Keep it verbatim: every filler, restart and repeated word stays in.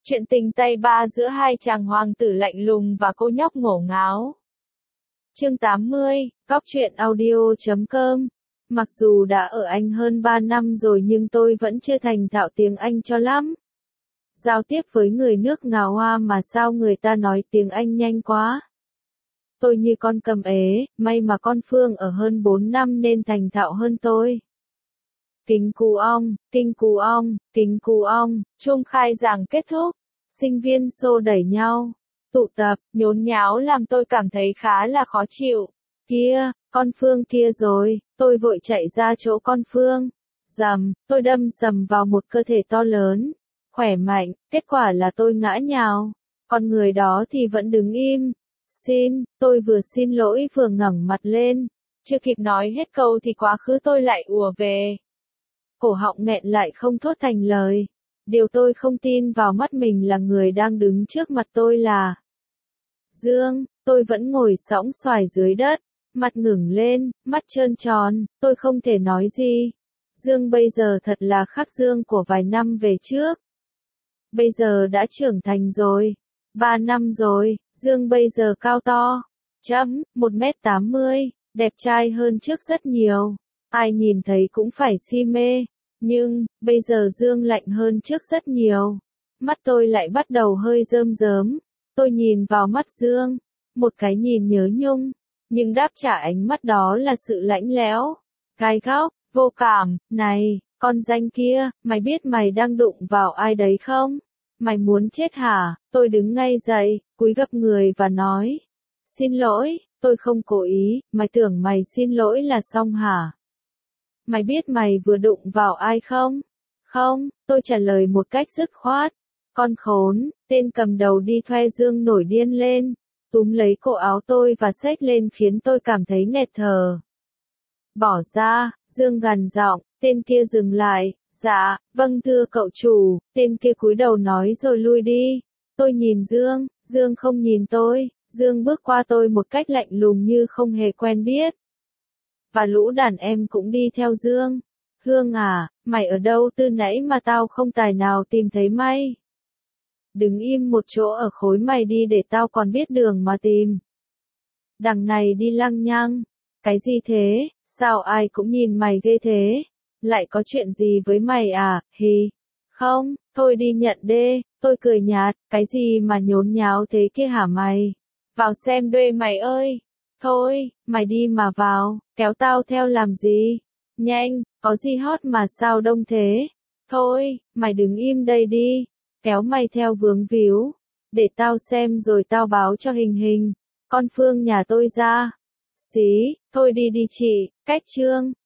Chuyện tình tay ba giữa hai chàng hoàng tử lạnh lùng và cô nhóc ngổ ngáo. Chương tám mươi, góc truyện audio chấm com. Mặc dù đã ở Anh hơn ba năm rồi nhưng tôi vẫn chưa thành thạo tiếng Anh cho lắm. Giao tiếp với người nước ngào hoa mà sao người ta nói tiếng Anh nhanh quá. Tôi như con cầm ế, may mà con Phương ở hơn bốn năm nên thành thạo hơn tôi. Kính cú ong, kinh cú ong, kính cú ong, chuông khai giảng kết thúc. Sinh viên xô đẩy nhau, tụ tập, nhốn nháo làm tôi cảm thấy khá là khó chịu. Kia, con Phương kia rồi, tôi vội chạy ra chỗ con Phương. Rầm, tôi đâm sầm vào một cơ thể to lớn, khỏe mạnh, kết quả là tôi ngã nhào. Con người đó thì vẫn đứng im. Xin, tôi vừa xin lỗi vừa ngẩng mặt lên. Chưa kịp nói hết câu thì quá khứ tôi lại ùa về. Cổ họng nghẹn lại không thốt thành lời. Điều tôi không tin vào mắt mình là người đang đứng trước mặt tôi là Dương. Tôi vẫn ngồi sõng xoài dưới đất, mặt ngẩng lên, mắt trơn tròn, tôi không thể nói gì. Dương bây giờ thật là khác Dương của vài năm về trước. Bây giờ đã trưởng thành rồi. Ba năm rồi, Dương bây giờ cao to, chấm, một mét tám mươi, đẹp trai hơn trước rất nhiều. Ai nhìn thấy cũng phải si mê. Nhưng, bây giờ Dương lạnh hơn trước rất nhiều. Mắt tôi lại bắt đầu hơi rơm rớm. Tôi nhìn vào mắt Dương. Một cái nhìn nhớ nhung. Nhưng đáp trả ánh mắt đó là sự lạnh lẽo, gai góc, vô cảm. Này, con danh kia, mày biết mày đang đụng vào ai đấy không? Mày muốn chết hả? Tôi đứng ngay dậy, cúi gập người và nói. Xin lỗi, tôi không cố ý, mày tưởng mày xin lỗi là xong hả? Mày biết mày vừa đụng vào ai không? Không, tôi trả lời một cách dứt khoát. Con khốn, tên cầm đầu đi thuê Dương nổi điên lên, túm lấy cổ áo tôi và xách lên khiến tôi cảm thấy nghẹt thở. Bỏ ra, Dương gằn giọng, tên kia dừng lại, dạ, vâng thưa cậu chủ, tên kia cúi đầu nói rồi lui đi. Tôi nhìn Dương, Dương không nhìn tôi, Dương bước qua tôi một cách lạnh lùng như không hề quen biết. Và lũ đàn em cũng đi theo Dương. Hương à, mày ở đâu từ nãy mà tao không tài nào tìm thấy mày? Đứng im một chỗ ở khối mày đi để tao còn biết đường mà tìm. Đằng này đi lăng nhăng. Cái gì thế, sao ai cũng nhìn mày ghê thế? Lại có chuyện gì với mày à, hì? Không, thôi đi nhận đê, tôi cười nhạt, cái gì mà nhốn nháo thế kia hả mày? Vào xem đuê mày ơi. Thôi, mày đi mà vào, kéo tao theo làm gì? Nhanh, có gì hot mà sao đông thế? Thôi, mày đứng im đây đi, kéo mày theo vướng víu. Để tao xem rồi tao báo cho Hình Hình, con Phương nhà tôi ra. Xí, thôi đi đi chị, cách Trương.